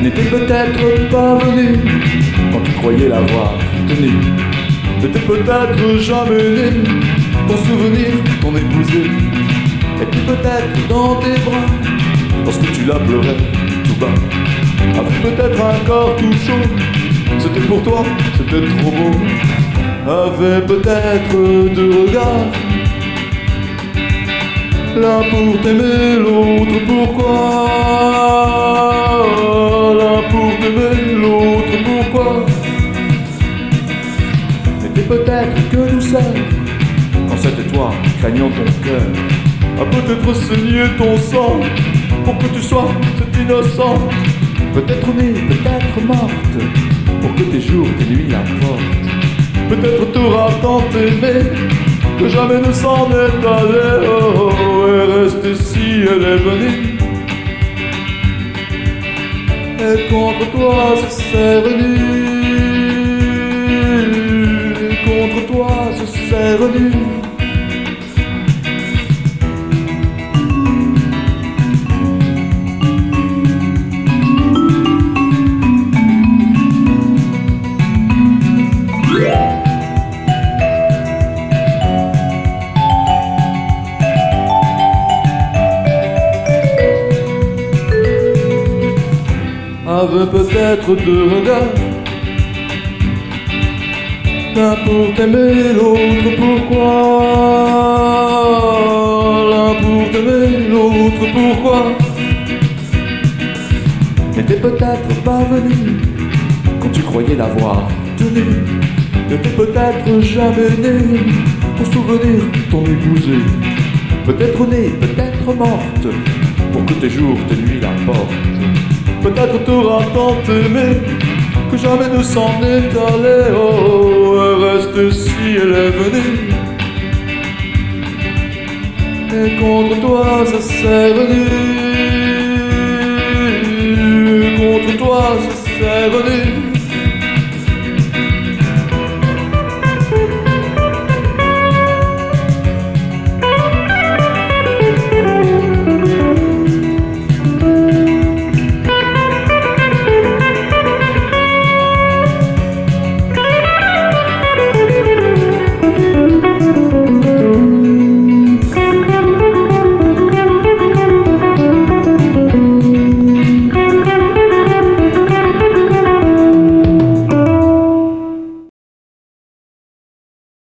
n'était peut-être pas venu quand tu croyais l'avoir tenu. N'était peut-être jamais né ton souvenir, ton épousé. Et puis peut-être dans tes bras, lorsque tu la pleurais tout bas. Avait peut-être un corps tout chaud, c'était pour toi, c'était trop beau. Avait peut-être deux regards, l'un pour t'aimer, l'autre pourquoi. L'un pour t'aimer, l'autre pourquoi. N'était peut-être que nous seuls, quand c'était toi, craignant ton cœur, a peut-être saigné ton sang, pour que tu sois cette innocente. Peut-être née, peut-être morte, pour que tes jours, tes nuits l'emportent. Peut-être t'auras tant aimé, que jamais ne s'en est allé. Oh, oh, et restée si elle est venue. Et contre toi se s'est venu. Et contre toi se s'est venu. Avait peut-être deux regards, l'un pour t'aimer, l'autre pourquoi. L'un pour t'aimer, l'autre pourquoi. N'était peut-être pas venu quand tu croyais l'avoir tenu. N'était peut-être jamais né ton souvenir, ton épousée. Peut-être née, peut-être morte, pour que tes jours, tes nuits l'emportent. Peut-être t'auras tant aimé que jamais ne s'en est allé. Oh, elle reste si elle est venue. Et contre toi ça s'est venu. Contre toi ça s'est venu.